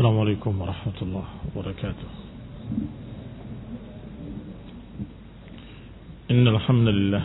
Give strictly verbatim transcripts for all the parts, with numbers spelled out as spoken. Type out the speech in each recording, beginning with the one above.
السلام عليكم ورحمة الله وبركاته. إن الحمد لله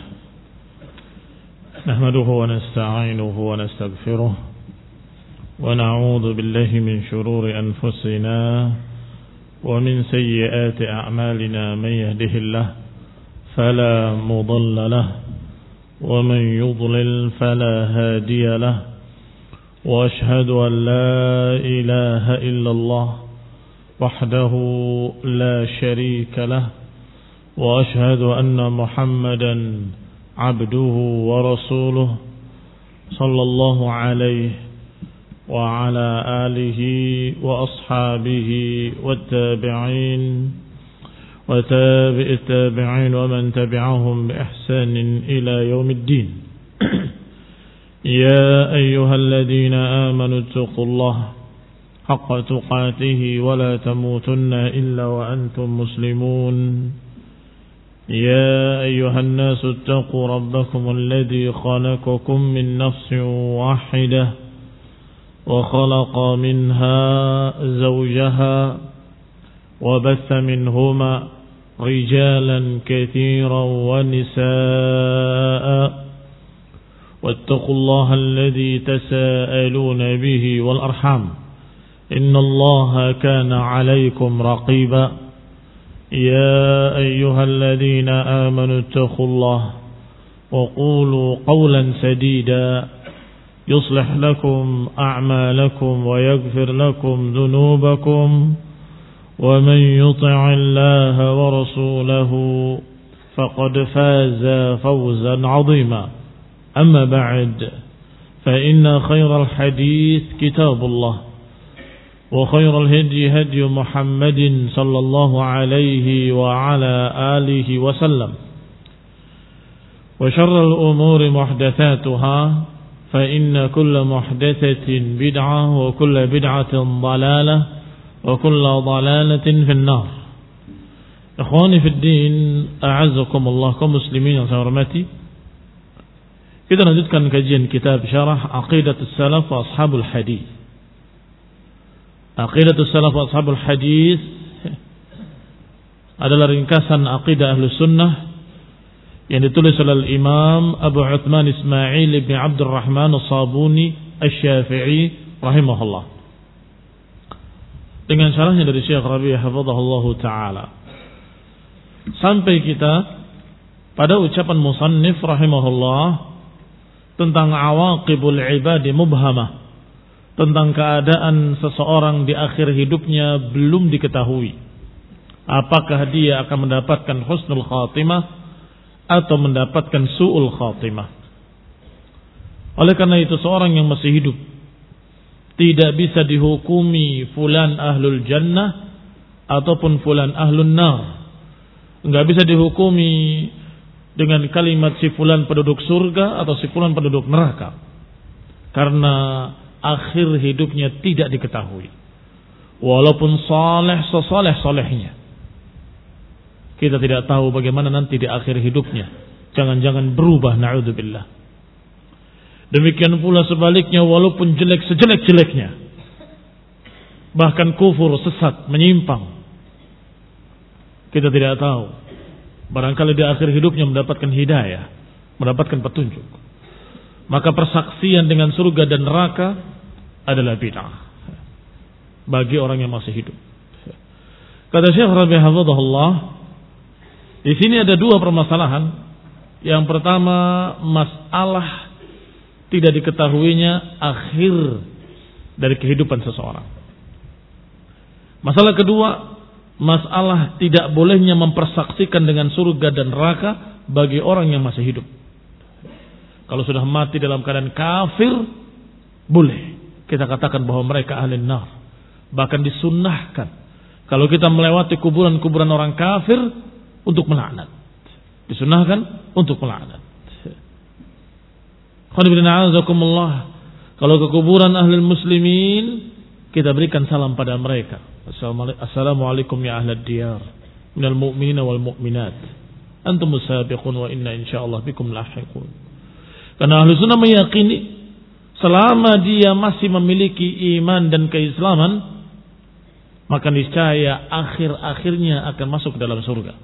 نحمده ونستعينه ونستغفره ونعوذ بالله من شرور أنفسنا ومن سيئات أعمالنا. من يهده الله فلا مضل له ومن يضلل فلا هادي له، وأشهد أن لا إله إلا الله وحده لا شريك له، وأشهد أن محمدا عبده ورسوله صلى الله عليه وعلى آله وأصحابه والتابعين وتابع التابعين ومن تبعهم بإحسان إلى يوم الدين. يا أيها الذين آمنوا اتقوا الله حق تقاته ولا تموتن إلا وأنتم مسلمون. يا أيها الناس اتقوا ربكم الذي خلقكم من نفس واحدة وخلق منها زوجها وبث منهما رجالا كثيرا ونساء، واتقوا الله الذي تساءلون به والأرحام إن الله كان عليكم رقيبا. يا أيها الذين آمنوا اتقوا الله وقولوا قولا سديدا يصلح لكم أعمالكم ويغفر لكم ذنوبكم، ومن يطع الله ورسوله فقد فاز فوزا عظيما. أما بعد، فإن خير الحديث كتاب الله، وخير الهدي هدي محمد صلى الله عليه وعلى آله وسلم، وشر الأمور محدثاتها، فإن كل محدثة بدعة وكل بدعة ضلالة وكل ضلالة في النار. إخواني في الدين، أعزكم الله كمسلمين yang saya hormati. Kita lanjutkan kajian kitab Syarah Aqidatus Salaf wa Ashabul Hadis. Aqidatus Salaf wa Ashabul Hadis adalah ringkasan aqidah Ahlus Sunnah yang ditulis oleh Imam Abu Uthman Ismail bin Abdurrahman As-Sabuni Asy-Syafi'i rahimahullah, dengan syarahnya dari Syekh Rabi' hafizahullah taala, sampai kita pada ucapan musannif rahimahullah tentang awaqibul ibadi mubhamah, tentang keadaan seseorang di akhir hidupnya belum diketahui apakah dia akan mendapatkan husnul khatimah atau mendapatkan su'ul khatimah. Oleh karena itu, seorang yang masih hidup tidak bisa dihukumi fulan ahlul jannah ataupun fulan ahlun nar. Enggak bisa dihukumi dengan kalimat si fulan penduduk surga atau si fulan penduduk neraka, karena akhir hidupnya tidak diketahui. Walaupun saleh sesaleh-salehnya, kita tidak tahu bagaimana nanti di akhir hidupnya. Jangan-jangan berubah, na'udzubillah. Demikian pula sebaliknya, walaupun jelek sejelek-jeleknya, bahkan kufur, sesat, menyimpang, kita tidak tahu. Barangkali di akhir hidupnya mendapatkan hidayah, mendapatkan petunjuk. Maka persaksian dengan surga dan neraka adalah bid'ah bagi orang yang masih hidup. Kata Syekh Rabi' hafizahullah, di sini ada dua permasalahan. Yang pertama, masalah tidak diketahuinya akhir dari kehidupan seseorang. Masalah kedua, masalah tidak bolehnya mempersaksikan dengan surga dan neraka bagi orang yang masih hidup. Kalau sudah mati dalam keadaan kafir, boleh kita katakan bahwa mereka ahli nar. Bahkan disunnahkan kalau kita melewati kuburan-kuburan orang kafir untuk melaknat. Disunnahkan untuk melaknat. Kalau ke kuburan ahli muslimin, kita berikan salam pada mereka. Assalamualaikum ya ahlad diyar minal mu'minina wal mu'minat, antum musabiqun wa inna insyaallah bikum lahiqun. Karena ahli sunnah meyakini selama dia masih memiliki iman dan keislaman, maka niscaya akhir-akhirnya akan masuk ke dalam surga.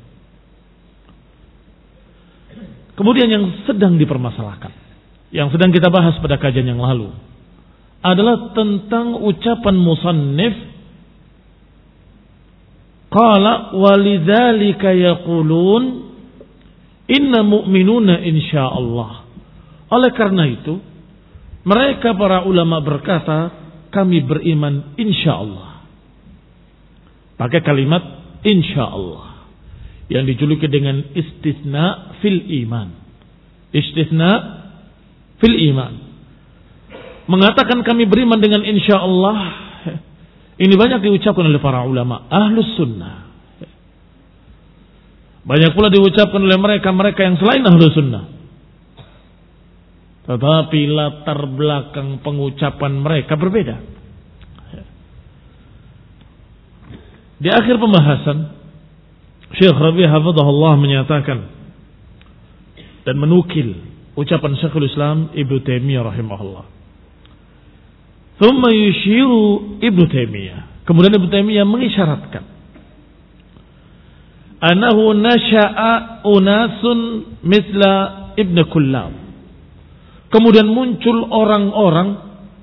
Kemudian yang sedang dipermasalahkan, yang sedang kita bahas pada kajian yang lalu, adalah tentang ucapan musannif, qala walidzalika yaqulun inna mu'minuna insyaallah. Oleh karena itu, mereka para ulama berkata, kami beriman insyaallah. Pakai kalimat insyaallah yang dijuluki dengan istisna fil iman. Istisna fil iman. Mengatakan kami beriman dengan insyaallah, ini banyak diucapkan oleh para ulama ahlus sunnah. Banyak pula diucapkan oleh mereka-mereka yang selain ahlus sunnah. Tetapi latar belakang pengucapan mereka berbeda. Di akhir pembahasan, Syekh Rabi' hafizahullah menyatakan dan menukil ucapan Syekhul Islam Ibnu Taimiyah rahimahullah. Thumma yushiru Ibnu Taimiyah. Kemudian Ibnu Taimiyah mengisyaratkan anahu nasha'a unasun misla Ibnu Kullab. Kemudian muncul orang-orang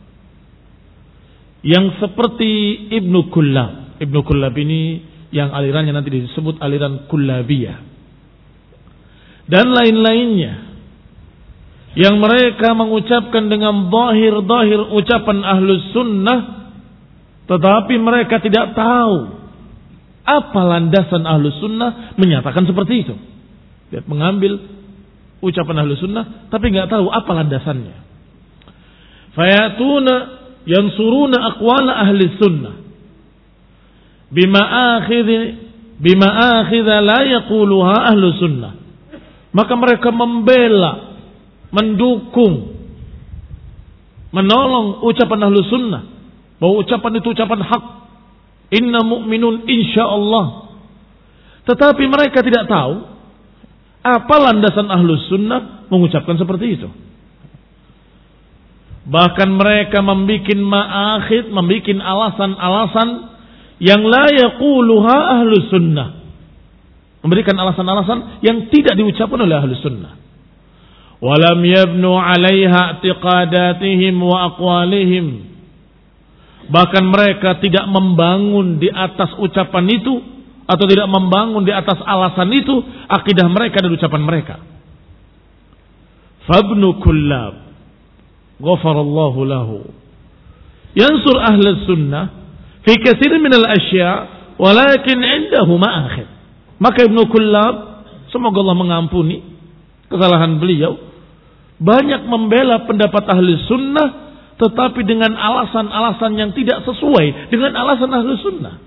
yang seperti Ibnu Kullab. Ibnu Kullab ini yang alirannya nanti disebut aliran Kullabiyah dan lain-lainnya, yang mereka mengucapkan dengan zahir-zahir ucapan ahlus sunnah, tetapi mereka tidak tahu apa landasan ahlus sunnah menyatakan seperti itu. Dia mengambil ucapan ahlus sunnah tapi nggak tahu apa landasannya. Fayatuna yansuruna aqwala ahli sunnah bima akhidh bima akhidh la yaquluha ahlu sunnah. Maka mereka membela, mendukung, menolong ucapan ahlu sunnah, bahwa ucapan itu ucapan hak, inna mu'minun insyaallah. Tetapi mereka tidak tahu apa landasan ahlu sunnah mengucapkan seperti itu. Bahkan mereka membuat ma'akhid, membuat alasan-alasan yang la yaquluha ahlu sunnah, memberikan alasan-alasan yang tidak diucapkan oleh ahlu sunnah. Walam yabnu alaiha i'tiqadatihim wa aqwalihim. Bahkan mereka tidak membangun di atas ucapan itu, atau tidak membangun di atas alasan itu akidah mereka dan ucapan mereka. Fabnu Kullab ghafarallahu lahu yansur ahli sunnah fi katsir min al-asya' walakin 'indahu ma'akhid. Maka Ibnu Kullab, semoga Allah mengampuni kesalahan beliau, banyak membela pendapat ahli sunnah tetapi dengan alasan-alasan yang tidak sesuai dengan alasan ahli sunnah.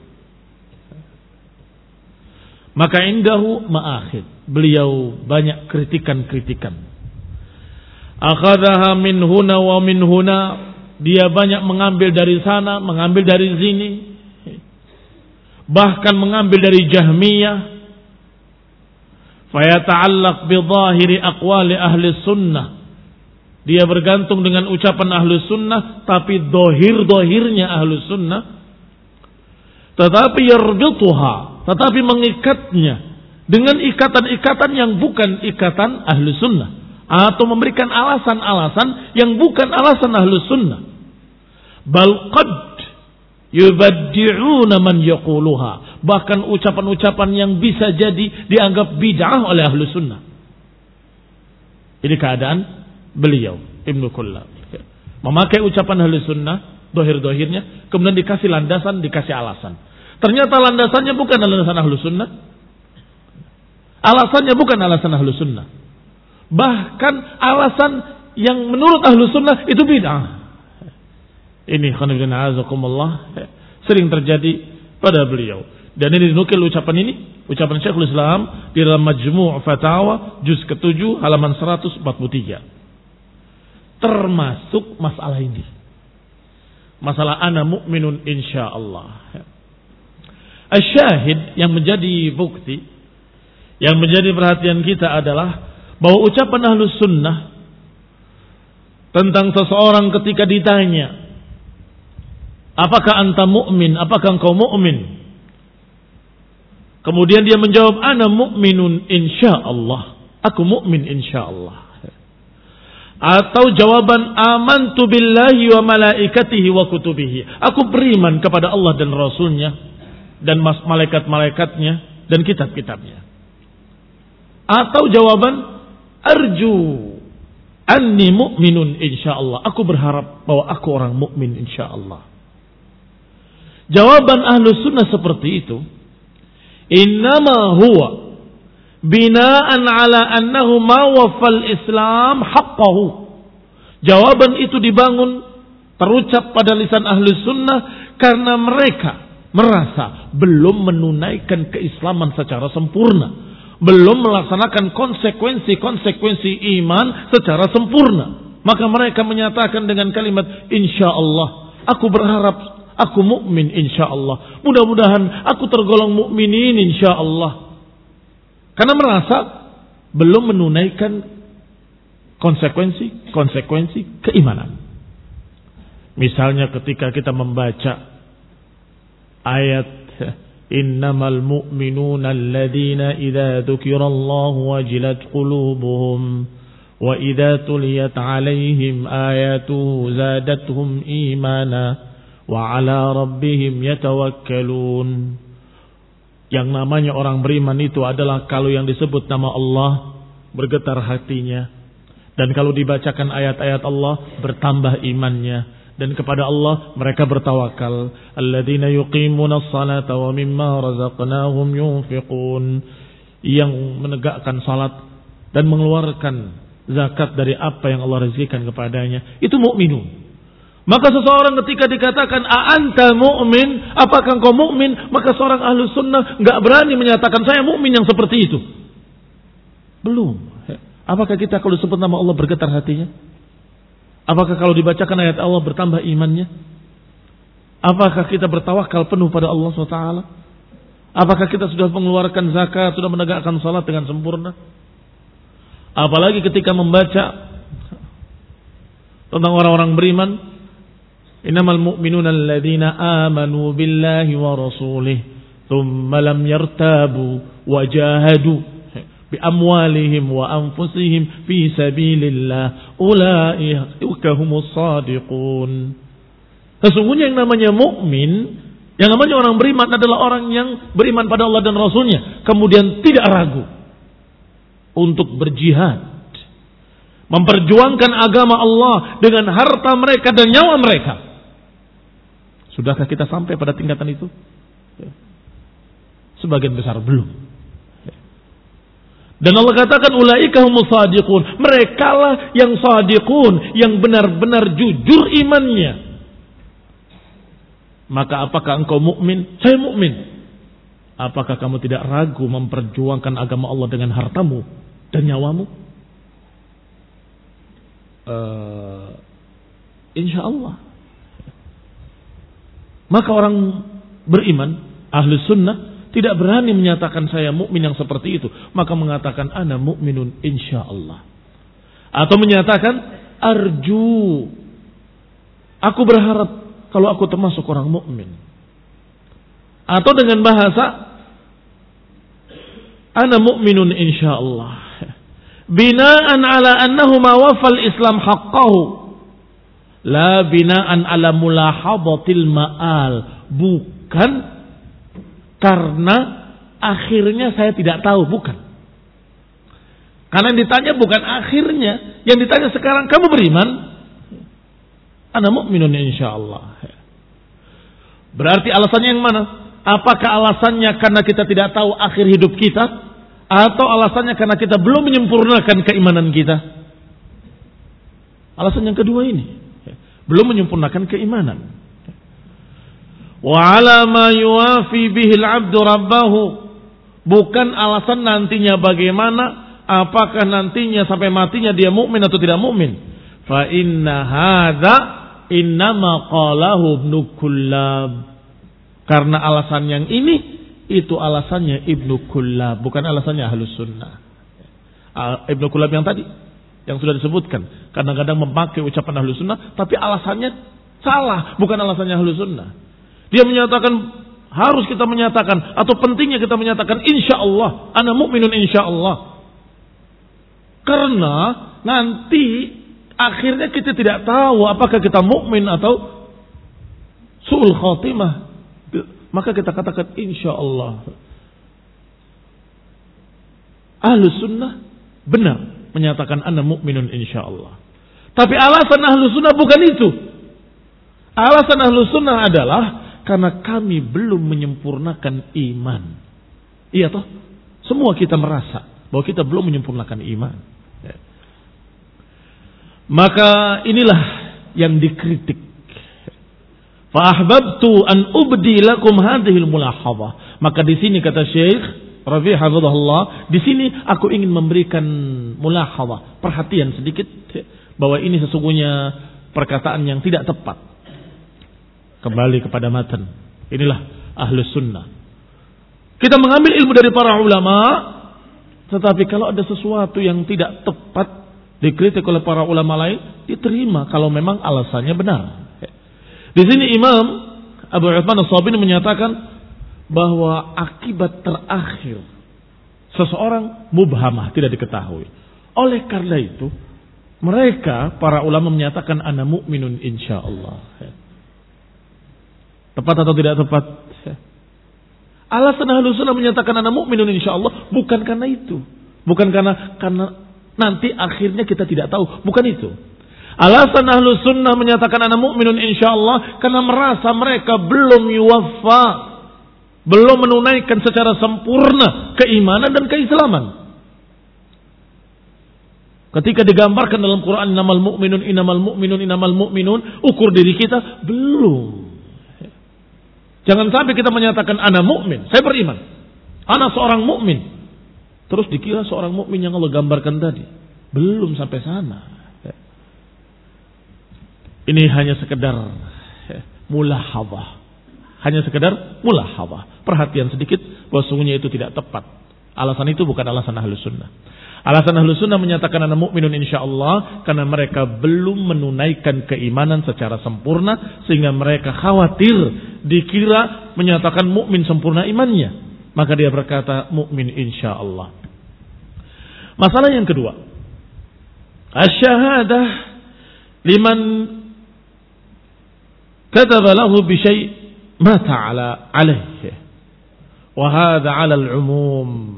Maka indahu ma'akhid, beliau banyak kritikan-kritikan. Akhadaha min huna wa min huna, dia banyak mengambil dari sana, mengambil dari sini, bahkan mengambil dari Jahmiyah. Fayata'allaq bi dhahiri aqwali ahli sunnah, dia bergantung dengan ucapan ahli sunnah tapi dohir-dohirnya ahli sunnah, tetapi yarbituha, tetapi mengikatnya dengan ikatan-ikatan yang bukan ikatan ahli sunnah, atau memberikan alasan-alasan yang bukan alasan ahli sunnah. Bal qad yubaddi'una man yaquluha, bahkan ucapan-ucapan yang bisa jadi dianggap bid'ah oleh ahli sunnah. Ini keadaan beliau Ibnu Kullab, memakai ucapan ahli sunnah dohir-dohirnya, kemudian dikasih landasan, dikasih alasan. Ternyata landasannya bukan alasan ahli sunnah, alasannya bukan alasan ahli sunnah, bahkan alasan yang menurut ahli sunnah itu bid'ah. Ini khonibina azakumullah sering terjadi pada beliau. Dan ini dinukil ucapan ini, ucapan Syekhul Islam di dalam Majmu' Fatawa juz ketujuh halaman seratus empat puluh tiga. Termasuk masalah ini. Masalah ana mu'minun insyaallah. Asyahid yang menjadi bukti, yang menjadi perhatian kita adalah bahwa ucapan ahlus sunnah tentang seseorang ketika ditanya apakah anta mu'min? Apakah engkau mu'min? Kemudian dia menjawab, ana mu'minun insyaallah. Aku mu'min insyaallah. Atau jawaban, amantu billahi wa malaikatihi wa kutubihi. Aku beriman kepada Allah dan Rasulnya dan malaikat-malaikatnya dan kitab-kitabnya. Atau jawaban, arju anni mu'minun insyaallah. Aku berharap bahwa aku orang mukmin insyaallah. Jawaban Ahlus Sunnah seperti itu, innama huwa binaan ala annahu ma waffal Islam haqqahu. Jawaban itu dibangun, terucap pada lisan Ahlus Sunnah karena mereka merasa belum menunaikan keislaman secara sempurna, belum melaksanakan konsekuensi-konsekuensi iman secara sempurna. Maka mereka menyatakan dengan kalimat insyaallah, aku berharap aku mukmin insyaallah. Mudah-mudahan aku tergolong mukminin insyaallah. Karena merasa belum menunaikan konsekuensi-konsekuensi keimanan. Misalnya ketika kita membaca ayat innamal mu'minuna alladhina idza dzukirallahu wajilat qulubuhum wa idza tuliyat 'alaihim ayatuhu zadatuhum imana wa 'ala rabbihim yatawakkalun. Yang namanya orang beriman itu adalah kalau yang disebut nama Allah bergetar hatinya, dan kalau dibacakan ayat-ayat Allah bertambah imannya, dan kepada Allah mereka bertawakal. Alladzina yuqimuna as-salata wa mimma razaqnahum yunfiqun. Yang menegakkan salat dan mengeluarkan zakat dari apa yang Allah rezekikan kepadanya. Itu mukminun. Maka seseorang ketika dikatakan a'anta mu'min, apakah engkau mukmin? Maka seorang Ahlus Sunnah enggak berani menyatakan saya mukmin yang seperti itu. Belum. Apakah kita kalau disebut nama Allah bergetar hatinya? Apakah kalau dibacakan ayat Allah bertambah imannya? Apakah kita bertawakal penuh pada Allah subhanahu wa taala? Apakah kita sudah mengeluarkan zakat, sudah menegakkan salat dengan sempurna? Apalagi ketika membaca tentang orang-orang beriman, innamal mu'minuna alladzina amanu billahi wa rasulih thumma lam yartabu wa jahadu bi amwalihim wa anfusihim fi sabilillah ulaika humus shadiqun. Sesungguhnya yang namanya mukmin, yang namanya orang beriman adalah orang yang beriman pada Allah dan Rasulnya, kemudian tidak ragu untuk berjihad, memperjuangkan agama Allah dengan harta mereka dan nyawa mereka. Sudahkah kita sampai pada tingkatan itu? Sebagian besar belum. Dan Allah katakan ulaika humus shadiqun. Merekalah yang shadiqun, yang benar-benar jujur imannya. Maka apakah engkau mukmin? Saya mukmin. Apakah kamu tidak ragu memperjuangkan agama Allah dengan hartamu dan nyawamu? Uh, insya Allah. Maka orang beriman, Ahlus Sunnah, tidak berani menyatakan saya mukmin yang seperti itu. Maka mengatakan ana mukminun insya Allah. Atau menyatakan arju, aku berharap kalau aku termasuk orang mukmin. Atau dengan bahasa ana mukminun insya Allah, binaan ala annahu ma wafal Islam haqqahu, la binaan ala mulahadatil ma'al. Bukan karena akhirnya saya tidak tahu, bukan. Karena yang ditanya bukan akhirnya, yang ditanya sekarang kamu beriman, ana mu'minun insyaallah. Berarti alasannya yang mana? Apakah alasannya karena kita tidak tahu akhir hidup kita, atau alasannya karena kita belum menyempurnakan keimanan kita? Alasan yang kedua ini, belum menyempurnakan keimanan. Wa ala ma yuwafi bihil abdu rabbahu, bukan alasan nantinya bagaimana, apakah nantinya sampai matinya dia mukmin atau tidak mukmin. Fa inna hadza innama qalahu Ibnu Kullab. Karena alasan yang ini, itu alasannya Ibnu Kullab, bukan alasannya Ahlus Sunnah. Ibnu Kullab yang tadi, yang sudah disebutkan, kadang-kadang memakai ucapan Ahlus Sunnah, tapi alasannya Salah, bukan alasannya ahlu sunnah. Dia menyatakan, harus kita menyatakan, atau pentingnya kita menyatakan, insya Allah, ana mu'minun insya Allah. Karena nanti akhirnya kita tidak tahu apakah kita mukmin atau su'ul khatimah. Maka kita katakan insya Allah. Ahlus sunnah benar menyatakan ana mu'minun insya Allah. Tapi alasan ahlus sunnah bukan itu. Alasan ahlus sunnah adalah karena kami belum menyempurnakan iman. Iya toh? Semua kita merasa bahwa kita belum menyempurnakan iman. Ya. Maka inilah yang dikritik. Fa ahbabtu an ubdi lakum hadhil mulahadhah. Maka di sini kata Syekh Rabi' hafizahullah, di sini aku ingin memberikan mulahadhah, perhatian sedikit bahwa ini sesungguhnya perkataan yang tidak tepat. Kembali kepada matan. Inilah ahlus sunnah. Kita mengambil ilmu dari para ulama, tetapi kalau ada sesuatu yang tidak tepat dikritik oleh para ulama lain, diterima kalau memang alasannya benar. Di sini Imam Abu Uthman As-Sabuni menyatakan bahwa akibat terakhir seseorang mubhamah, tidak diketahui. Oleh karena itu, mereka para ulama menyatakan ana mu'minun insyaallah. Tepat atau tidak tepat? Alasan Ahlus Sunnah menyatakan ana mu'minun insyaallah bukan karena itu. Bukan karena karena nanti akhirnya kita tidak tahu, bukan itu. Alasan Ahlus Sunnah menyatakan ana mu'minun insyaallah karena merasa mereka belum yuwaffa, belum menunaikan secara sempurna keimanan dan keislaman. Ketika digambarkan dalam Quran innamal mu'minun innamal mu'minun innamal mu'minun, ukur diri kita belum. Jangan sampai kita menyatakan ana mukmin, saya beriman, ana seorang mukmin, terus dikira seorang mukmin yang Allah gambarkan tadi. Belum sampai sana. Ini hanya sekedar mulahadhah. Hanya sekedar mulahadhah. Perhatian sedikit bahwa sungguhnya itu tidak tepat. Alasan itu bukan alasan Ahlus Sunnah. Alasan Ahlus Sunnah menyatakan ana mu'minun insyaallah karena mereka belum menunaikan keimanan secara sempurna sehingga mereka khawatir dikira menyatakan mukmin sempurna imannya. Maka dia berkata mukmin insyaallah. Masalah yang kedua, asy-syahadah liman kataba lahu bi syai' mata ala alaihi wa hadha ala al-umum.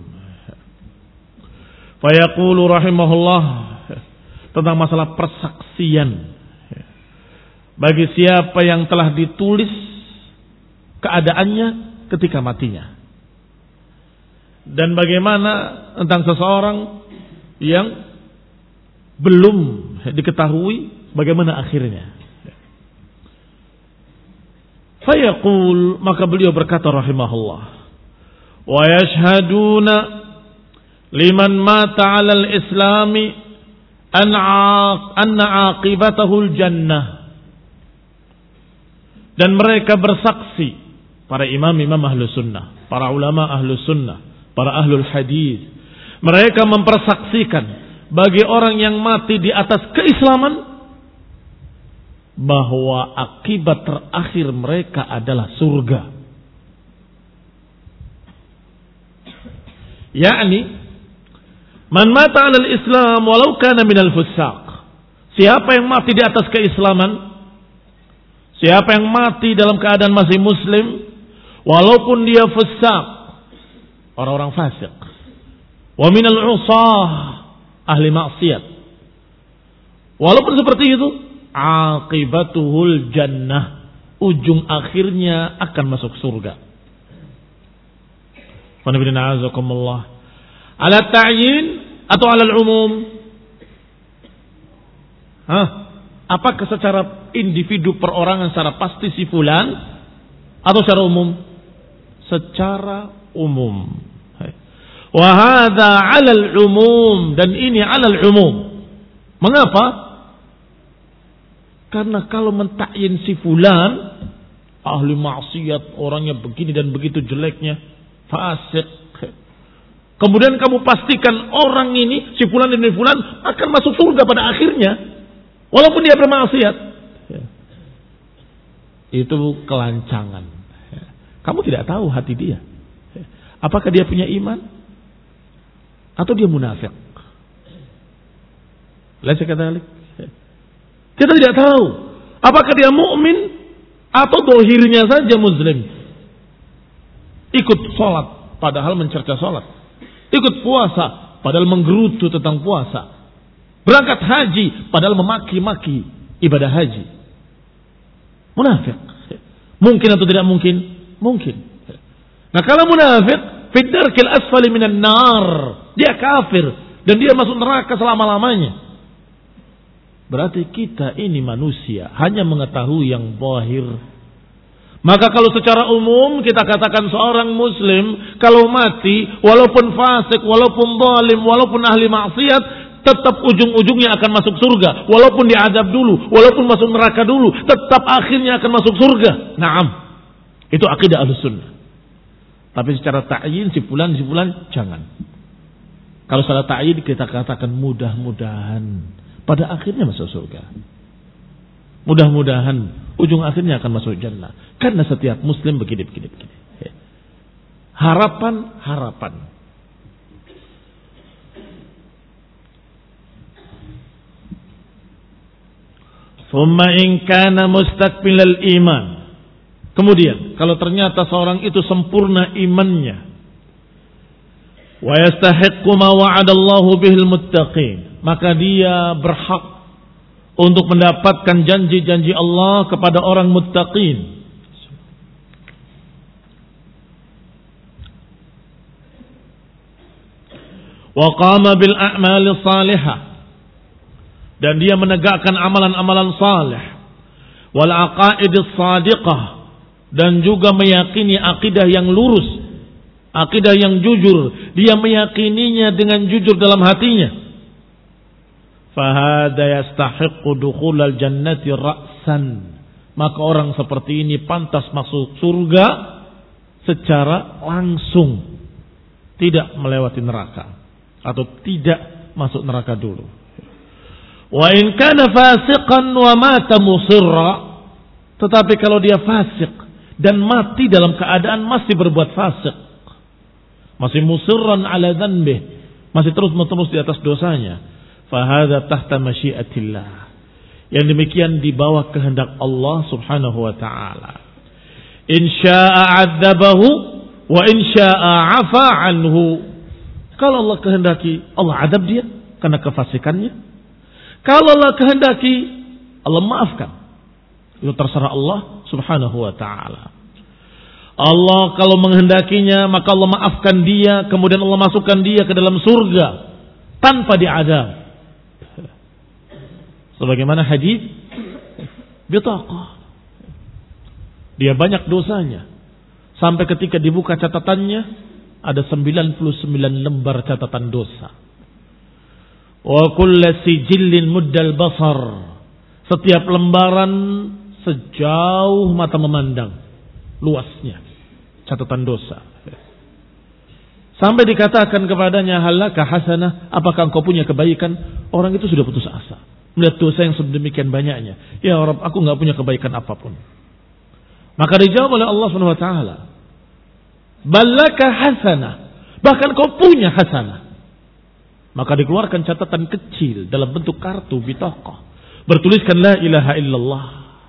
Fa yaqulu rahimahullah tentang masalah persaksian bagi siapa yang telah ditulis keadaannya ketika matinya. Dan bagaimana tentang seseorang yang belum diketahui bagaimana akhirnya. Fayaqul, maka beliau berkata rahimahullah, wa yashhaduna liman mata 'alal islami anna 'aqibatahu al-jannah. Dan mereka bersaksi, para imam-imam Ahlus Sunnah, para ulama Ahlus Sunnah, para ahlul hadis, mereka mempersaksikan bagi orang yang mati di atas keislaman bahwa akibat terakhir mereka adalah surga. Yakni man mata 'alal Islam walau kana minal fusaq. Siapa yang mati di atas keislaman, siapa yang mati dalam keadaan masih muslim walaupun dia fusaq, orang-orang fasik, wa minal usah, ahli maksiat, walaupun seperti itu, aqibatuhul jannah, ujung akhirnya akan masuk surga. Wa nabiyina azakumullah. Ala ta'yin atau ala al-umum? Hah? Apakah secara individu perorangan secara pasti si fulan atau secara umum? Secara umum. Wa hadza 'ala al-umum, dan ini 'ala al-umum. Mengapa? Karena kalau mentakyin si fulan ahli maksiat, orangnya begini dan begitu jeleknya, fasik, kemudian kamu pastikan orang ini si fulan dan si fulan akan masuk surga pada akhirnya walaupun dia bermaksiat, Itu kelancangan. Kamu tidak tahu hati dia. Apakah dia punya iman atau dia munafik? Laisa kadzalik. Kita tidak tahu apakah dia mukmin atau dohirnya saja muslim. Ikut sholat padahal mencerca sholat. Ikut puasa padahal menggerutu tentang puasa. Berangkat haji padahal memaki-maki ibadah haji. Munafik. Mungkin atau tidak mungkin? Mungkin. Nah kalau munafik, fi darkil asfali minan nar, dia kafir dan dia masuk neraka selama-lamanya. Berarti kita ini manusia hanya mengetahui yang zahir. Maka kalau secara umum kita katakan seorang muslim kalau mati walaupun fasik, walaupun zalim, walaupun ahli maksiat, tetap ujung-ujungnya akan masuk surga. Walaupun diazab dulu, walaupun masuk neraka dulu, tetap akhirnya akan masuk surga. Naam. Itu akidah Ahlussunnah. Tapi secara ta'yin si fulan si fulan jangan. Kalau salah ta'yin kita katakan mudah-mudahan pada akhirnya masuk surga. Mudah-mudahan ujung akhirnya akan masuk jannah. Karena setiap muslim begini-begini begini. Harapan, harapan. Thumma in kana mustaqbilal iman. Kemudian, kalau ternyata seorang itu sempurna imannya, wa yastahiqqu ma wa'adallahu bihil muttaqin, maka dia berhak untuk mendapatkan janji-janji Allah kepada orang muttaqin. Wa qama bil a'mali salihah, dan dia menegakkan amalan-amalan saleh, wal aqaidis shadiqah, dan juga meyakini akidah yang lurus, akidah yang jujur, dia meyakininya dengan jujur dalam hatinya. Fahada yastahiqqu dukhulal jannati ra'san, maka orang seperti ini pantas masuk surga secara langsung, tidak melewati neraka atau tidak masuk neraka dulu. Wa in kana fasiqan wa mata musirra, tetapi kalau dia fasik dan mati dalam keadaan masih berbuat fasik, masih musirran ala dhanbih, masih terus menerus di atas dosanya, fahadha tahta masyiatillah, yang demikian di bawah kehendak Allah subhanahu wa ta'ala. In syaa 'adzabahu wa in syaa 'afa anhu. Kalau Allah kehendaki, Allah adab dia karena kefasikannya. Kalau Allah kehendaki, Allah maafkan. Itu terserah Allah subhanahu wa ta'ala. Allah kalau menghendakinya, maka Allah maafkan dia, kemudian Allah masukkan dia ke dalam surga tanpa diadab. Sebagaimana hadis bitaqah, dia banyak dosanya sampai ketika dibuka catatannya ada sembilan puluh sembilan lembar catatan dosa. Wa kullu sijillin muddal basar, setiap lembaran sejauh mata memandang luasnya catatan dosa. Sampai dikatakan kepadanya, halaka hasanah, apakah engkau punya kebaikan? Orang itu sudah putus asa melihat dosa yang sedemikian banyaknya. Ya Rabb, aku enggak punya kebaikan apapun. Maka dijawab oleh Allah Subhanahu wa taala, balaka hasanah, bahkan kau punya hasanah. Maka dikeluarkan catatan kecil dalam bentuk kartu bitaqah, bertuliskan la ilaha illallah.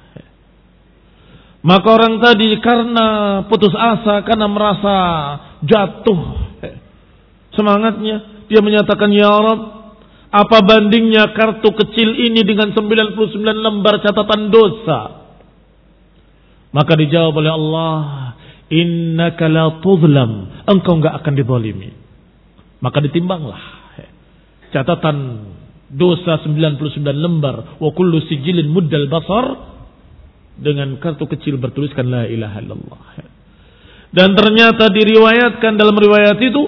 Maka orang tadi karena putus asa, karena merasa jatuh semangatnya, dia menyatakan, ya Rabb, apa bandingnya kartu kecil ini dengan sembilan puluh sembilan lembar catatan dosa? Maka dijawab oleh Allah, innaka la tuzlam, engkau enggak akan dizalimi. Maka ditimbanglah catatan dosa sembilan puluh sembilan lembar, wa kullu sijilin muddal basar, dengan kartu kecil bertuliskan la ilaha illallah. Dan ternyata diriwayatkan dalam riwayat itu,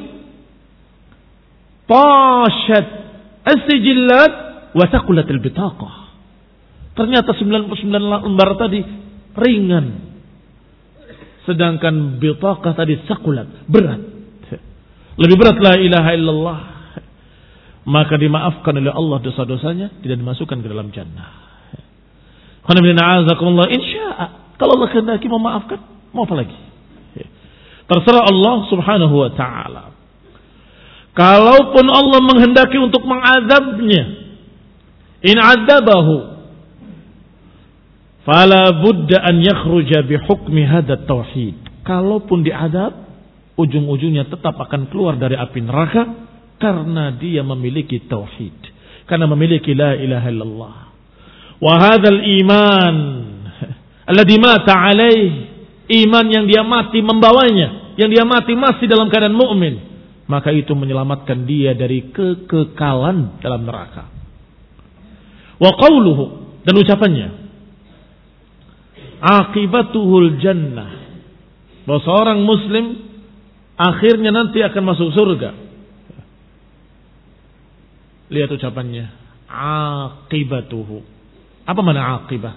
tashat as-sijillat wa taqulatil bitaqah, ternyata sembilan puluh sembilan lembar tadi ringan, sedangkan bitaqah tadi saqulat, berat, lebih berat la ilaha illallah. Maka dimaafkan oleh Allah dosa-dosanya, tidak dimasukkan ke dalam jannah. Insya'a. Kalau Allah kehendaki memaafkan, mau apa lagi? Terserah Allah subhanahu wa ta'ala. Kalaupun Allah menghendaki untuk mengazabnya, in azabahu fala budda an yakhruja bihukmi hadha tauhid. Kalaupun diazab, ujung-ujungnya tetap akan keluar dari api neraka karena dia memiliki tauhid, karena memiliki la ilaha illallah. Wa hadzal iman alladhi mata alaih, iman yang dia mati membawanya, yang dia mati masih dalam keadaan mukmin, maka itu menyelamatkan dia dari kekekalan dalam neraka. Wa qauluhu, dan ucapannya, aqibatuhul jannah, bahwa seorang muslim akhirnya nanti akan masuk surga. Lihat ucapannya, aqibatuhu. Apa makna aqibah?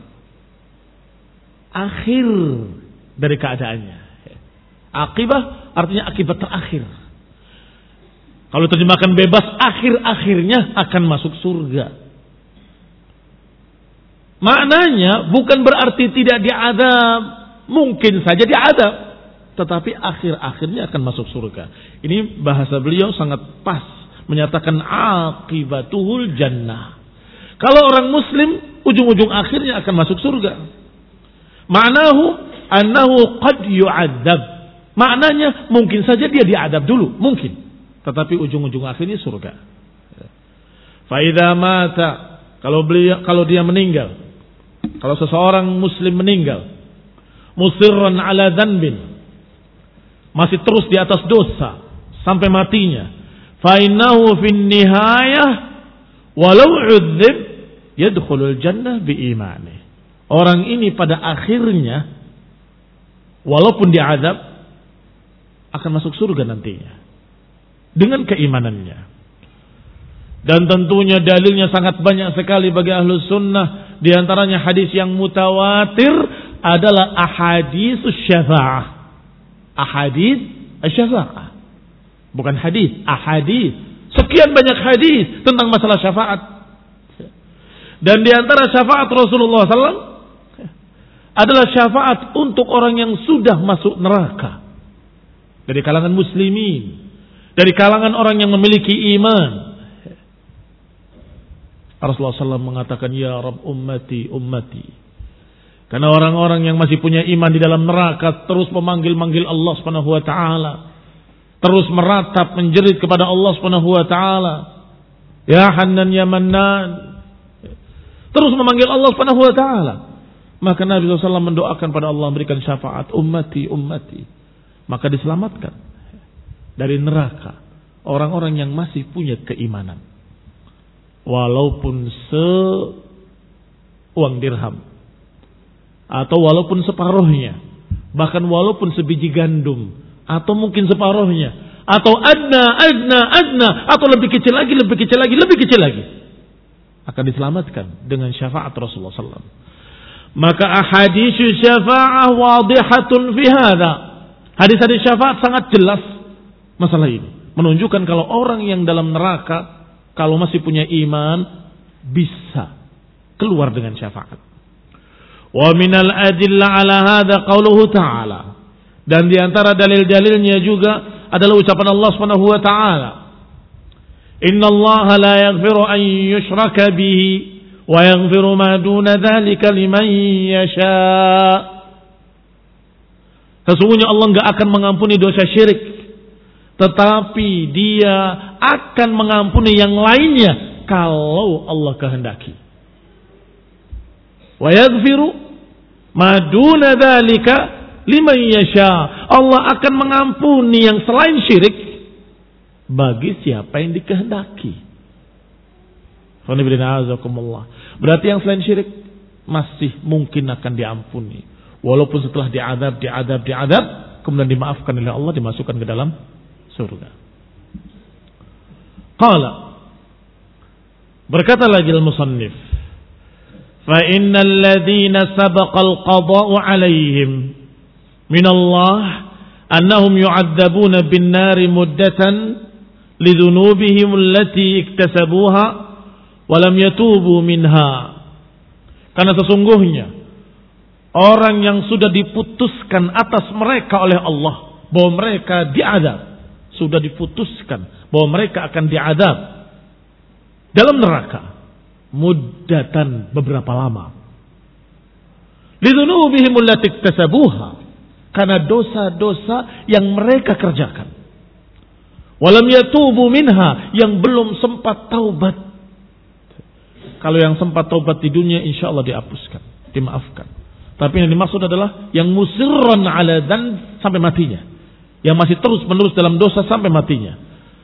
Akhir dari keadaannya. Aqibah artinya akibat terakhir. Kalau terjemahkan bebas, akhir-akhirnya akan masuk surga. Maknanya bukan berarti tidak diadab, mungkin saja diadab, tetapi akhir-akhirnya akan masuk surga. Ini bahasa beliau sangat pas, menyatakan aqibatuhul jannah. Kalau orang muslim, ujung-ujung akhirnya akan masuk surga. Ma'nahu annahu qad yu'adzab. Maknanya mungkin saja dia diadab dulu, mungkin. Tetapi ujung-ujung akhirnya surga. Fa idza mata, kalau beliau kalau dia meninggal, kalau seseorang muslim meninggal, musirran ala dzanbin, masih terus di atas dosa sampai matinya, fa innahu fin nihayah walau udzib yadkhulul jannah bi imani. Orang ini pada akhirnya walaupun diazab akan masuk surga nantinya dengan keimanannya. Dan tentunya dalilnya sangat banyak sekali bagi ahlus sunnah. Di antaranya hadis yang mutawatir adalah ahaditsus syafa'ah. Ahadits syafa'ah. Bukan hadis, ahadits. Sekian banyak hadis tentang masalah syafaat. Dan di antara syafaat Rasulullah sallallahu alaihi wasallam adalah syafaat untuk orang yang sudah masuk neraka. Dari kalangan muslimin, dari kalangan orang yang memiliki iman. Rasulullah sallallahu alaihi wasallam mengatakan, ya Rabb ummati ummati. Karena orang-orang yang masih punya iman di dalam neraka terus memanggil-manggil Allah Subhanahu wa taala, terus meratap menjerit kepada Allah Subhanahu wa taala, ya Hannan ya Mannan, terus memanggil Allah Subhanahu wa taala. Maka Nabi sallallahu alaihi wasallam mendoakan pada Allah, memberikan syafaat, ummati ummati. Maka diselamatkan dari neraka orang-orang yang masih punya keimanan, walaupun seuang dirham, atau walaupun separuhnya, bahkan walaupun sebiji gandum, atau mungkin separuhnya, atau adna, adna, adna, atau lebih kecil lagi, lebih kecil lagi, lebih kecil lagi, akan diselamatkan dengan syafaat Rasulullah sallallahu alaihi wasallam. Maka ahaditsus syafa'ah wadihatun fi hadza. Hadis-hadis syafaat sangat jelas masalah ini, menunjukkan kalau orang yang dalam neraka kalau masih punya iman bisa keluar dengan syafaat. Wa minal adilla ala hadza qauluhu ta'ala. Dan di antara dalil-dalilnya juga adalah ucapan Allah Subhanahu wa taala, innallaha la yaghfiru an yushraka bihi wa yaghfiru ma duna dzalika liman yasha. Sesungguhnya Allah enggak akan mengampuni dosa syirik, tetapi Dia akan mengampuni yang lainnya kalau Allah kehendaki. Wa yaghfiru ma duna dzalika liman yasha. Allah akan mengampuni yang selain syirik bagi siapa yang dikehendaki. Berarti yang selain syirik masih mungkin akan diampuni, walaupun setelah diadab, diadab, diadab, kemudian dimaafkan oleh Allah, dimasukkan ke dalam surga. Qala, berkata lagi al-musannif, fa innal ladzina sabaqal qada'u 'alaihim min Allah annahum yu'adzabuna bin nari muddatan lidhunubihim allati iktasabuha wa lam yatubu minha Karena sesungguhnya orang yang sudah diputuskan atas mereka oleh Allah bahwa mereka diadab, sudah diputuskan bahwa mereka akan diadab dalam neraka muddatan beberapa lama. Lidzunubihim allati iktasabuha, karena dosa-dosa yang mereka kerjakan. Walam yatubu minha, yang belum sempat taubat. Kalau yang sempat taubat di dunia insya Allah dihapuskan, dimaafkan. Tapi yang dimaksud adalah yang musirran ala dzan sampai matinya, yang masih terus menerus dalam dosa sampai matinya.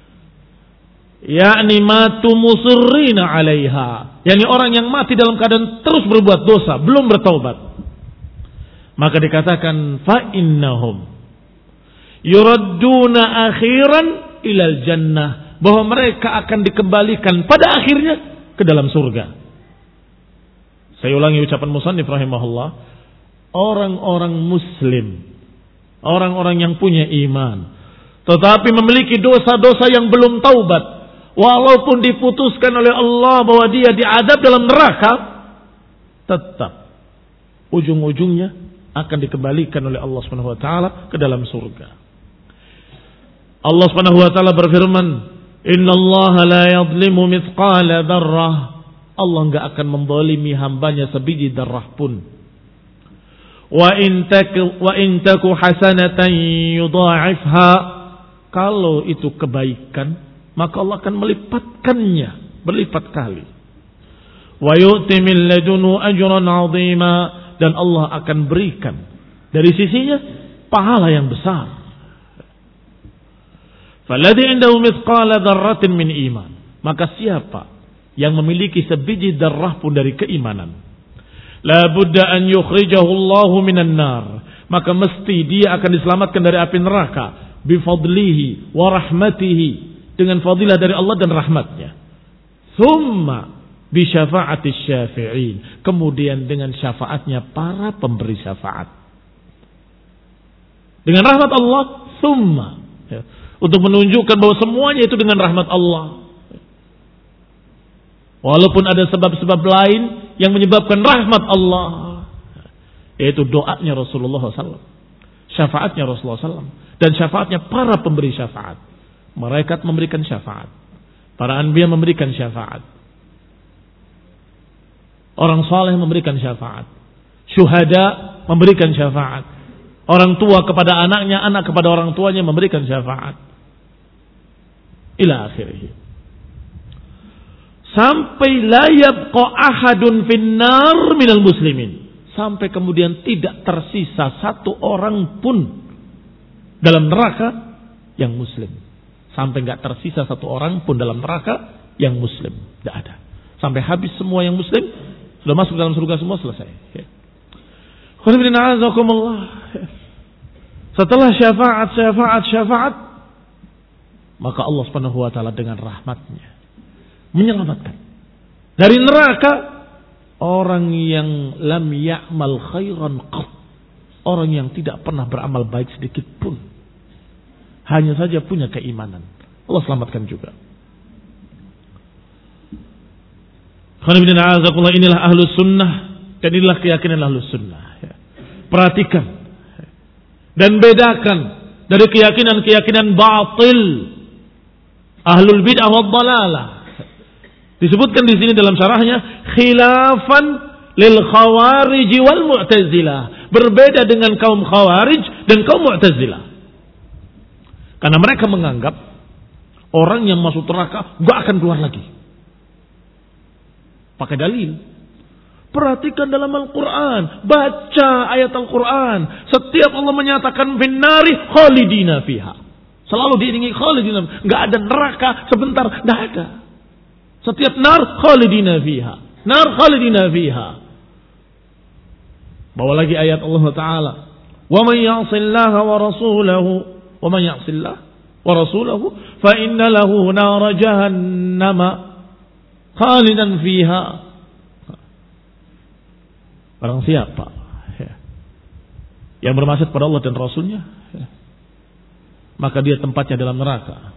Yakni matu musirrina alaiha, yakni orang yang mati dalam keadaan terus berbuat dosa, belum bertaubat. Maka dikatakan fa innahum yuradduna akhiran ilal jannah, bahwa mereka akan dikembalikan pada akhirnya ke dalam surga. Saya ulangi ucapan musannif rahimahullah, orang-orang muslim, orang-orang yang punya iman, tetapi memiliki dosa-dosa yang belum taubat, walaupun diputuskan oleh Allah bahwa dia diadab dalam neraka, tetap ujung-ujungnya akan dikembalikan oleh Allah Subhanahu wa taala ke dalam surga. Allah Subhanahu wa taala berfirman, "Innallaha la yadhlimu mithqala dzarrah." Allah enggak akan menzalimi hambanya sebiji darah pun. Wa in taku wa in taku hasanatan yudha'ifha. Kalau itu kebaikan, maka Allah akan melipatkannya berlipat kali. Wa yu'ti min ladunu ajran 'azima, dan Allah akan berikan dari sisinya pahala yang besar. Faladhi indahu mithqala dzarratin min iman, maka siapa yang memiliki sebiji darah pun dari keimanan, la budda an yukhrijahu Allahu minan nar, maka mesti dia akan diselamatkan dari api neraka bi fadlihi wa rahmatihi, dengan fadilah dari Allah dan rahmatnya. Thumma bi syafaati syafi'in, kemudian dengan syafaatnya para pemberi syafaat. Dengan rahmat Allah, thumma, ya, untuk menunjukkan bahwa semuanya itu dengan rahmat Allah. Walaupun ada sebab-sebab lain yang menyebabkan rahmat Allah, yaitu doanya Rasulullah shallallahu alaihi wasallam, syafaatnya Rasulullah shallallahu alaihi wasallam, dan syafaatnya para pemberi syafaat. Malaikat memberikan syafaat, para anbiya memberikan syafaat, orang saleh memberikan syafaat, syuhada memberikan syafaat, orang tua kepada anaknya, anak kepada orang tuanya memberikan syafaat, ila akhirih. Sampai la yabqa ahadun finnar minal muslimin, sampai kemudian tidak tersisa satu orang pun dalam neraka yang muslim. Sampai enggak tersisa satu orang pun dalam neraka yang muslim, enggak ada. Sampai habis semua yang muslim, sudah masuk dalam surga semua, selesai. Setelah syafaat, syafaat, syafaat, maka Allah Subhanahu wa taala dengan rahmatnya menyelamatkan dari neraka orang yang lam ya'mal khairan qat, orang yang tidak pernah beramal baik sedikit pun, hanya saja punya keimanan, Allah selamatkan juga. Inilah ahlus sunnah, dan inilah keyakinan ahlus sunnah. Perhatikan dan bedakan dari keyakinan-keyakinan batil ahlul bid'ah wad dhalalah. Disebutkan di sini dalam syarahnya, khilafan lil khawarij wal mu'tazilah, berbeda dengan kaum khawarij dan kaum mu'tazilah. Karena mereka menganggap orang yang masuk neraka gak akan keluar lagi. Pakai dalil. Perhatikan dalam Al-Quran, baca ayat Al-Quran. Setiap Allah menyatakan finnari khalidina fiha, selalu diiringi khalidina. Gak ada neraka sebentar, gak ada. Setiap nar khalidina fiha, nar khalidina fiha. Bawa lagi ayat Allah Ta'ala, wa man ya'sillaha wa rasulahu, wa man ya'sillaha wa rasulahu fa inna lahu nar jahannama khalidan fiha. Barang siapa yang bermaksiat pada Allah dan Rasulnya, maka dia tempatnya dalam neraka,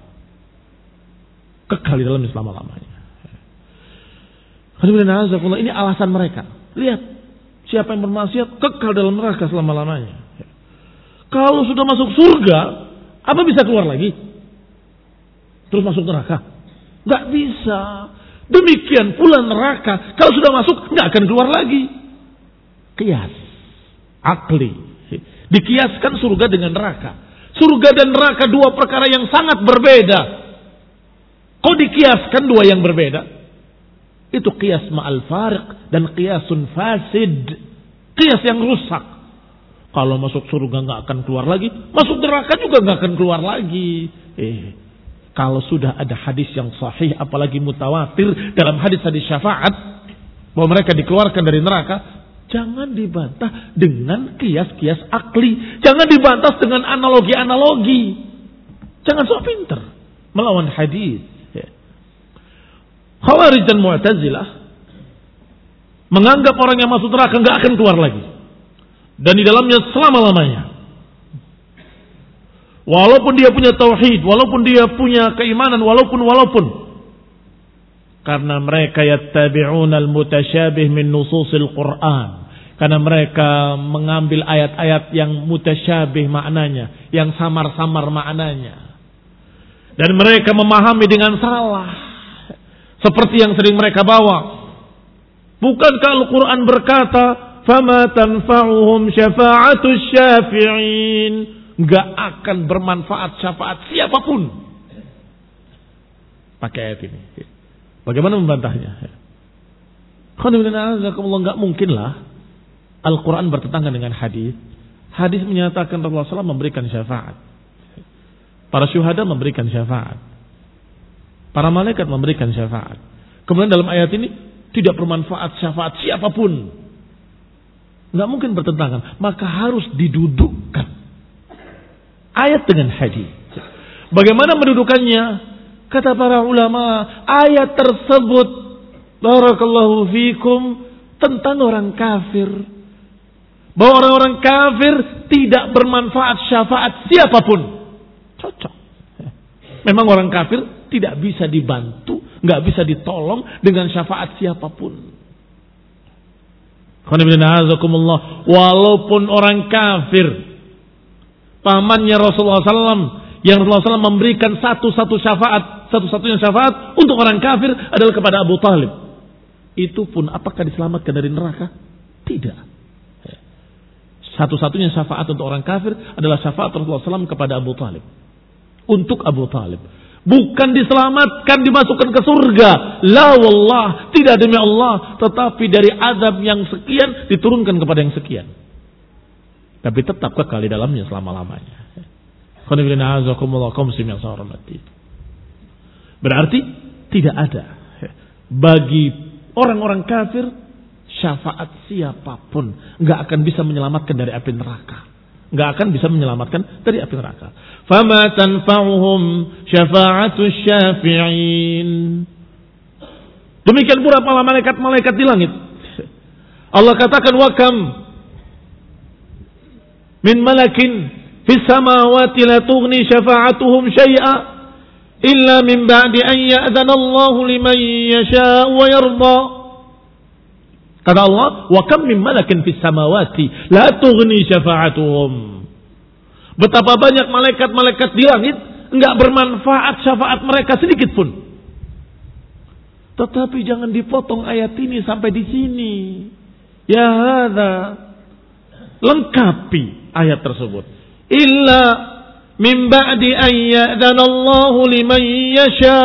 kekal di dalam selama-lamanya. Ini alasan mereka. Lihat, siapa yang bermaksiat kekal dalam neraka selama-lamanya. Kalau sudah masuk surga, apa bisa keluar lagi? Terus masuk neraka? Nggak bisa. Demikian pula neraka, kalau sudah masuk nggak akan keluar lagi. Kias, akli. Dikiaskan surga dengan neraka. Surga dan neraka dua perkara yang sangat berbeda. Kok dikiaskan dua yang berbeda? Itu kias ma'al fariq dan kiasun fasid. Kias yang rusak. Kalau masuk surga nggak akan keluar lagi, masuk neraka juga nggak akan keluar lagi. Eh, kalau sudah ada hadis yang sahih, apalagi mutawatir dalam hadis-hadis syafaat, bahwa mereka dikeluarkan dari neraka, jangan dibantah dengan kias-kias akli. Jangan dibantah dengan analogi-analogi. Jangan sok pinter melawan hadis. Khawarij dan Mu'tazilah menganggap orang yang masuk neraka nggak akan keluar lagi, dan di dalamnya selama-lamanya. Walaupun dia punya tauhid, walaupun dia punya keimanan, walaupun walaupun karena mereka yattabi'una al-mutasyabih min nususil Qur'an. Karena mereka mengambil ayat-ayat yang mutasyabih maknanya, yang samar-samar maknanya. Dan mereka memahami dengan salah. Seperti yang sering mereka bawa. Bukankah Al-Quran berkata, "Fama tanfa'uhum syafa'atus syafi'in." Gak akan bermanfaat syafaat siapapun. Pakai ayat ini. Bagaimana membantahnya? Gak mungkinlah Al-Quran bertentangan dengan hadis. Hadis menyatakan Rasulullah shallallahu alaihi wasallam memberikan syafaat. Para syuhada memberikan syafaat. Para malaikat memberikan syafaat. Kemudian dalam ayat ini tidak bermanfaat syafaat siapapun. Gak mungkin bertentangan. Maka harus didudukkan ayat dengan hadis. Bagaimana mendudukannya? Kata para ulama, ayat tersebut barakallahu fikum tentang orang kafir. Bahwa orang-orang kafir tidak bermanfaat syafaat siapapun. Cocok. Memang orang kafir tidak bisa dibantu, nggak bisa ditolong dengan syafaat siapapun. Walaupun orang kafir, pamannya Rasulullah shallallahu alaihi wasallam, yang Rasulullah shallallahu alaihi wasallam memberikan satu-satu syafaat, satu-satunya syafaat untuk orang kafir adalah kepada Abu Talib. Itu pun apakah diselamatkan dari neraka? Tidak. Satu-satunya syafaat untuk orang kafir adalah syafaat Rasulullah shallallahu alaihi wasallam kepada Abu Talib. Untuk Abu Talib. Bukan diselamatkan, dimasukkan ke surga. La wallah, tidak demi Allah. Tetapi dari azab yang sekian diturunkan kepada yang sekian. Tapi tetap kekal di dalamnya selama-lamanya. Berarti tidak ada bagi orang-orang kafir syafaat siapapun nggak akan bisa menyelamatkan dari api neraka, nggak akan bisa menyelamatkan dari api neraka. Fama tanfa'uhum syafa'atus syafi'in. Demikian pula para malaikat-malaikat di langit. Allah katakan, wa kam min malakin fis samawati la tughni syafa'atuhum syai'a illa min ba'di an ya'dhana Allahu liman yasha' wa yarda. Kata Allah, wa kam min malakin fis samawati la tughni syafa'atuhum. Betapa banyak malaikat-malaikat di langit enggak bermanfaat syafaat mereka sedikit pun. Tetapi jangan dipotong ayat ini sampai di sini. Ya hadza, lengkapi ayat tersebut. Illa min ba'di an ya'dhana Allahu liman yasha.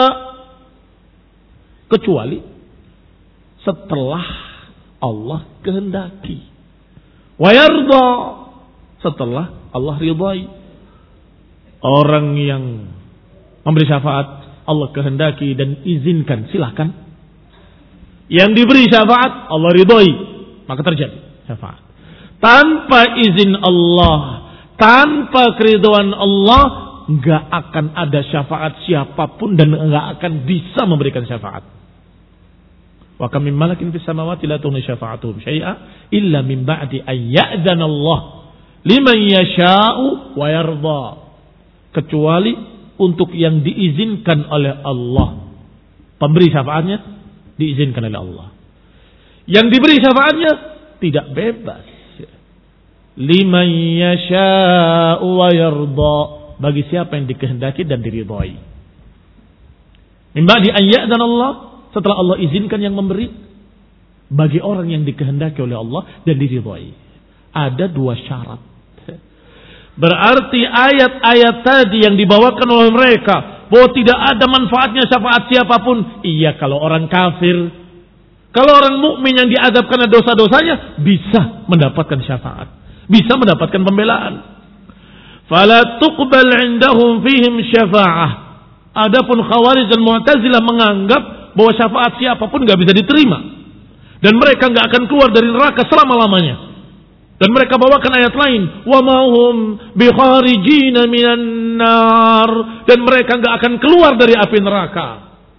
Kecuali setelah Allah kehendaki. Wa yarda, setelah Allah ridai. Orang yang memberi syafaat Allah kehendaki dan izinkan, silahkan. Yang diberi syafaat Allah ridai, maka terjadi syafaat. Tanpa izin Allah, tanpa keridhaan Allah, enggak akan ada syafaat siapapun dan enggak akan bisa memberikan syafaat. Wa kam min malakin fis samawati la tughni syafa'atuhum syai'a illa min ba'di an ya'dhana Allah liman yasha'u wa yarda. Kecuali untuk yang diizinkan oleh Allah. Pemberi syafaatnya diizinkan oleh Allah. Yang diberi syafaatnya tidak bebas. Liman yasha'u wa yarda, bagi siapa yang dikehendaki dan diridhai. Min ba'di an ya'zana Allah, setelah Allah izinkan yang memberi, bagi orang yang dikehendaki oleh Allah dan diridhai. Ada dua syarat. Berarti ayat-ayat tadi yang dibawakan oleh mereka bahwa tidak ada manfaatnya syafaat siapapun, iya kalau orang kafir. Kalau orang mukmin yang diazab karena dosa-dosanya bisa mendapatkan syafaat, bisa mendapatkan pembelaan. Fala tuqbal 'indahum fihim syafa'ah. Adapun Khawarij dan Mu'tazilah menganggap bahwa syafaat siapapun enggak bisa diterima dan mereka enggak akan keluar dari neraka selama-lamanya. Dan mereka bawakan ayat lain, wa ma hum bikharijina minan nar, dan mereka enggak akan keluar dari api neraka.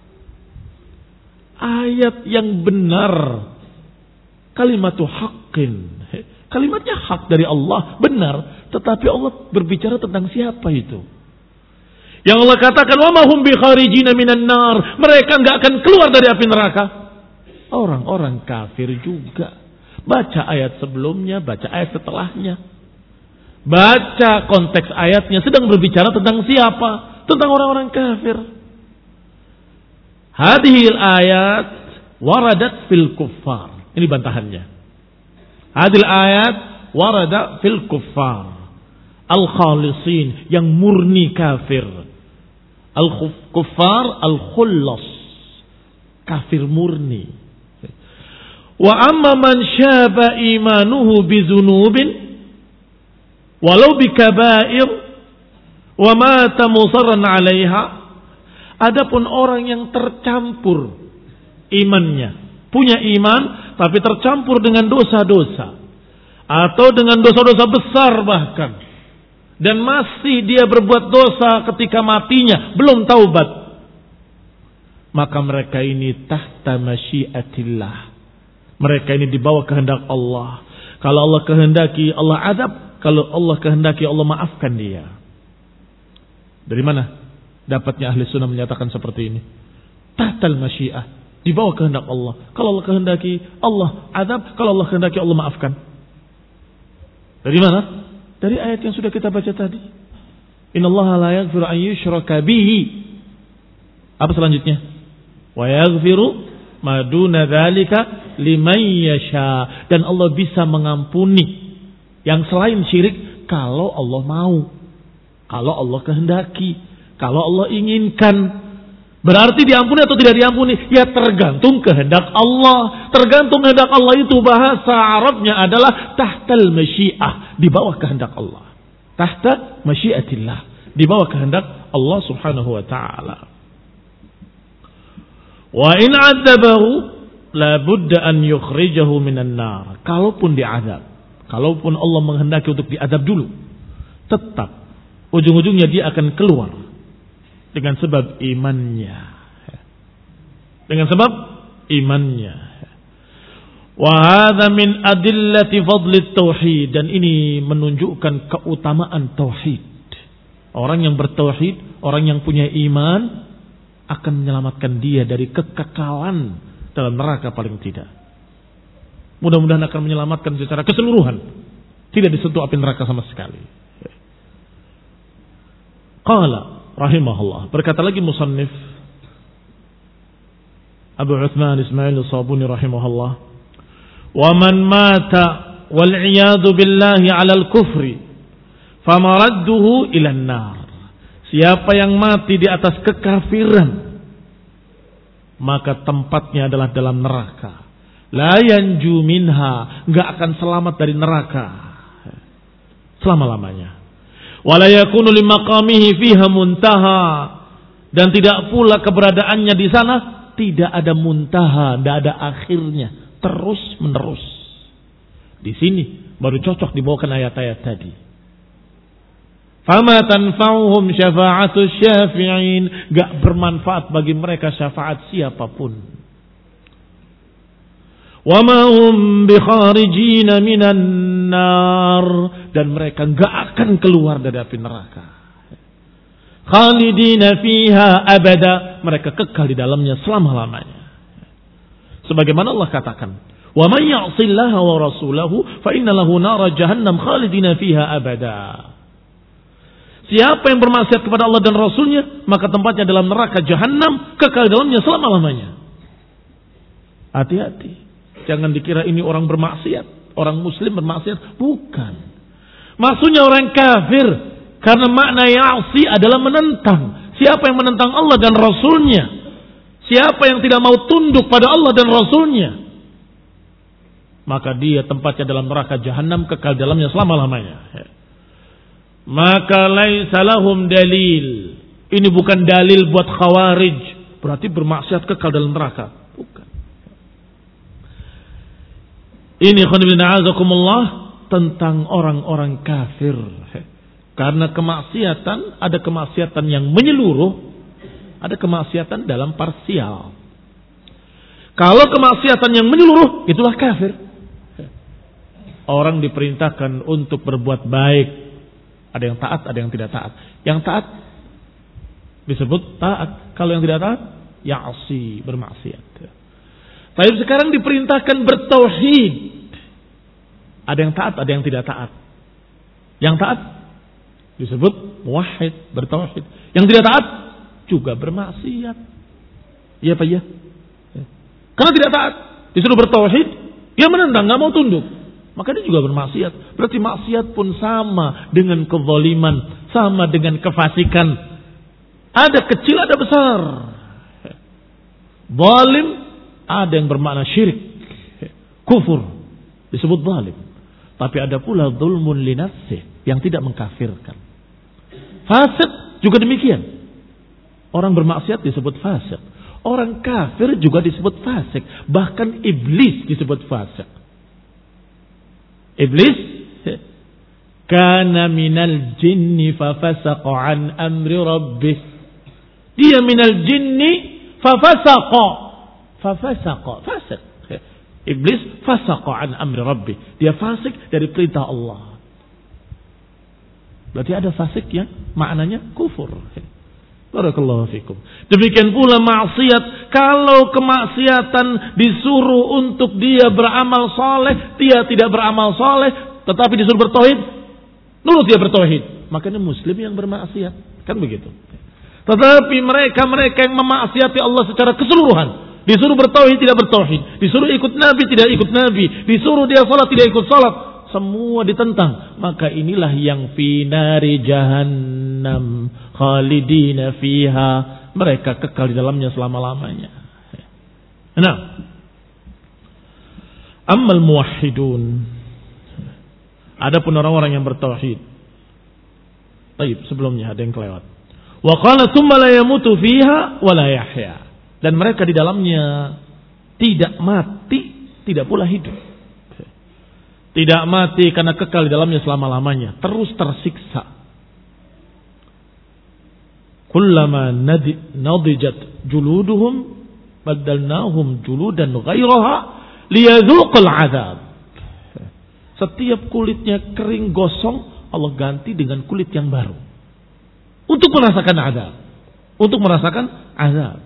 Ayat yang benar, kalimatu haqqin. Kalimatnya hak dari Allah, benar. Tetapi Allah berbicara tentang siapa itu? Yang Allah katakan, wa ma hum bikharijina minan nar. Mereka enggak akan keluar dari api neraka. Orang-orang kafir juga. Baca ayat sebelumnya, baca ayat setelahnya. Baca konteks ayatnya, sedang berbicara tentang siapa? Tentang orang-orang kafir. Hadhil ayat waradat fil kuffar. Ini bantahannya. Hadil ayat warada fil kuffar al-khalisin, yang murni kafir. Al-kuffar al-khullas, kafir murni. Wa amma man syaba imanuhu bizunubin walau bikabair wa mata musarran 'alaiha. Adapun orang yang tercampur imannya, punya iman tapi tercampur dengan dosa-dosa atau dengan dosa-dosa besar bahkan, dan masih dia berbuat dosa ketika matinya, belum taubat, maka mereka ini tahta masyiatillah. Mereka ini di bawah kehendak Allah. Kalau Allah kehendaki, Allah azab. Kalau Allah kehendaki, Allah maafkan dia. Dari mana dapatnya ahli sunnah menyatakan seperti ini? Tahtal masyiah, di bawah kehendak Allah. Kalau Allah kehendaki, Allah azab. Kalau Allah kehendaki, Allah maafkan. Dari mana? Dari ayat yang sudah kita baca tadi. Innallaha la yaghfiru an yushraka bihi. Apa selanjutnya? Wa yaghfiru ma duna dzalika liman yasha. Dan Allah bisa mengampuni yang selain syirik kalau Allah mau, kalau Allah kehendaki, kalau Allah inginkan. Berarti diampuni atau tidak diampuni? Ya tergantung kehendak Allah. Tergantung kehendak Allah itu bahasa Arabnya adalah tahtal masyiah, di bawah kehendak Allah. Tahta masyiatillah, di bawah kehendak Allah subhanahu wa ta'ala. Wa in adzabahu la budda an yukhrijahu minan nar. Kalaupun diazab, kalaupun Allah menghendaki untuk diazab dulu, tetap ujung-ujungnya dia akan keluar dengan sebab imannya. Dengan sebab imannya. Wa hadza min adillati fadli tauhid, dan ini menunjukkan keutamaan tauhid. Orang yang bertauhid, orang yang punya iman akan menyelamatkan dia dari kekekalan dalam neraka paling tidak. Mudah-mudahan akan menyelamatkan secara keseluruhan, tidak disentuh api neraka sama sekali. Qala rahimahullah, berkata lagi musannif Abu Uthman Ismail As-Sabuni rahimahullah, wa man mata wal iyadu billahi 'ala al-kufri famaradduhu ila an-nar. Siapa yang mati di atas kekafiran, maka tempatnya adalah dalam neraka. La yanju minha, enggak akan selamat dari neraka selama-lamanya. Wala yakunu limaqamihi fiha muntaha, dan tidak pula keberadaannya di sana tidak ada muntaha, tidak ada akhirnya, terus menerus. Di sini baru cocok dibawakan ayat-ayat tadi. Fama tanfa'uhum syafa'atu syafi'in, enggak bermanfaat bagi mereka syafaat siapapun. Wa ma hum bikharijina minan nar, dan mereka enggak akan keluar dari api neraka. Khalidina fiha abada, mereka kekal di dalamnya selama-lamanya. Sebagaimana Allah katakan, Wa man ya'sillaha wa rasulahu fa inna lahu nara jahannam khalidina fiha abada. Siapa yang bermaksiat kepada Allah dan Rasulnya, maka tempatnya dalam neraka jahanam, kekal dalamnya selama-lamanya. Hati-hati. Jangan dikira ini orang bermaksiat, orang muslim bermaksiat. Bukan. Maksudnya orang kafir. Karena makna ya'si adalah menentang. Siapa yang menentang Allah dan Rasulnya, siapa yang tidak mau tunduk pada Allah dan Rasulnya, maka dia tempatnya dalam neraka jahanam, kekal dalamnya selama-lamanya. Maka laisa lahum dalil. Ini bukan dalil buat khawarij, berarti bermaksiat kekal dalam neraka. Bukan. Ini khonibina'azakumullah tentang orang-orang kafir. Karena kemaksiatan, ada kemaksiatan yang menyeluruh, ada kemaksiatan dalam parsial. Kalau kemaksiatan yang menyeluruh, itulah kafir. Orang diperintahkan untuk berbuat baik. Ada yang taat, ada yang tidak taat. Yang taat disebut taat. Kalau yang tidak taat, ya'asi, bermaksiat. Tapi sekarang diperintahkan bertauhid. Ada yang taat, ada yang tidak taat. Yang taat disebut muwahhid, bertauhid. Yang tidak taat juga bermaksiat. Iya Pak ya? Karena tidak taat, disuruh bertauhid, dia menentang, nggak mau tunduk. Maka dia juga bermaksiat. Berarti maksiat pun sama dengan kezaliman, sama dengan kefasikan. Ada kecil, ada besar. Zalim ada yang bermakna syirik, kufur, disebut zalim. Tapi ada pula zulmun li nafsih yang tidak mengkafirkan. Fasik juga demikian. Orang bermaksiat disebut fasik. Orang kafir juga disebut fasik. Bahkan iblis disebut fasik. Iblis kana minal jinni fafasaqa an amri rabbih. Dia minal jinni fafasaqa. Fafasaqa, fasik. Iblis fasaqa an amri rabbih. Dia fasik dari perintah Allah. Berarti ada fasik yang maknanya kufur. Barakallahu fikum. Demikian pula maksiat. Kalau kemaksiatan disuruh untuk dia beramal soleh, dia tidak beramal soleh, tetapi disuruh bertauhid, nurut dia bertauhid, makanya muslim yang bermaksiat. Kan begitu. Tetapi mereka-mereka yang memaksiati Allah secara keseluruhan, disuruh bertauhid tidak bertauhid, disuruh ikut Nabi tidak ikut Nabi, disuruh dia salat tidak ikut salat, semua ditentang. Maka inilah yang fi nari jahannam khalidina fiha, mereka kekal di dalamnya selama-lamanya. Nah, ammal muwahhidun, adapun orang-orang yang bertauhid. Baik, sebelumnya ada yang kelewat. Wa qala tsumma la yamutu fiha wa la yahya. Dan mereka di dalamnya tidak mati, tidak pula hidup. Tidak mati karena kekal di dalamnya selama-lamanya, terus tersiksa. Kullama nadijat juluduhum badalnahum juludan ghairaha liyadzuqal azab. Setiap kulitnya kering gosong, Allah ganti dengan kulit yang baru untuk merasakan azab, untuk merasakan azab.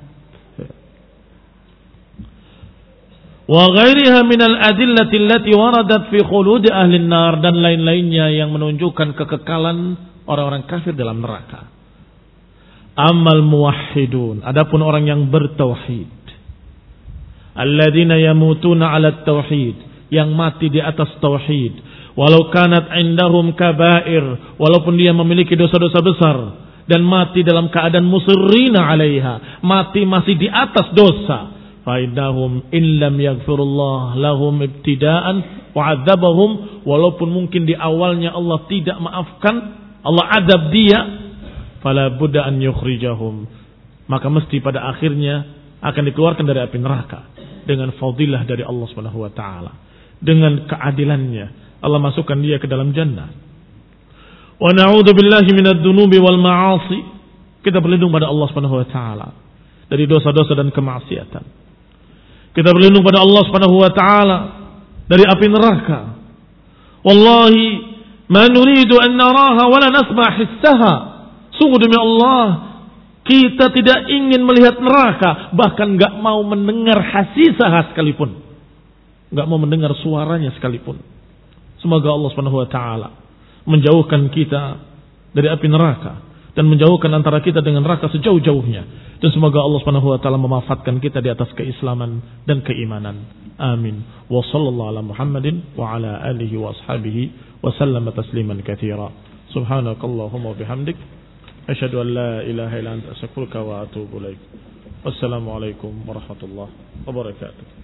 Wa ghairiha minal adillati allati waradat fi khulud ahli an-nar, dan lain-lainnya yang menunjukkan kekekalan orang-orang kafir dalam neraka. Amal muwahhidun, adapun orang yang bertauhid, alladzina yamutuna 'ala tauhid, yang mati di atas tauhid, walau kanat indahum kabair, walaupun dia memiliki dosa-dosa besar, dan mati dalam keadaan musirrina 'alaiha, mati masih di atas dosa, fa innahum in lam yaghfirullah lahum ibtida'an wa 'adzabahum, walaupun mungkin di awalnya Allah tidak maafkan, Allah adab dia, fala budda an yukhrijahum, maka mesti pada akhirnya akan dikeluarkan dari api neraka dengan fadilah dari Allah Subhanahu wa taala, dengan keadilannya Allah masukkan dia ke dalam jannah. Wa na'udzu billahi minadz dzunubi wal ma'asi, kita berlindung pada Allah Subhanahu wa taala dari dosa-dosa dan kemaksiatan. Kita berlindung pada Allah Subhanahu wa taala dari api neraka. Wallahi ma nuridu an naraha wa la nasma' hissaha. Sungguh demi Allah, kita tidak ingin melihat neraka, bahkan enggak mau mendengar hasisah sekalipun. nggak mau mendengar suaranya sekalipun. Semoga Allah Subhanahu wa taala menjauhkan kita dari api neraka dan menjauhkan antara kita dengan neraka sejauh-jauhnya, dan semoga Allah Subhanahu wa taala memafatkan kita di atas keislaman dan keimanan. Amin. Wa sallallahu ala Muhammadin wa ala alihi wa ashabihi wa sallama tasliman katsira. Subhanakallahumma wa bihamdik asyhadu an la ilaha illa anta astaghfiruka wa atubu ilaik. Wassalamu alaikum warahmatullahi wabarakatuh.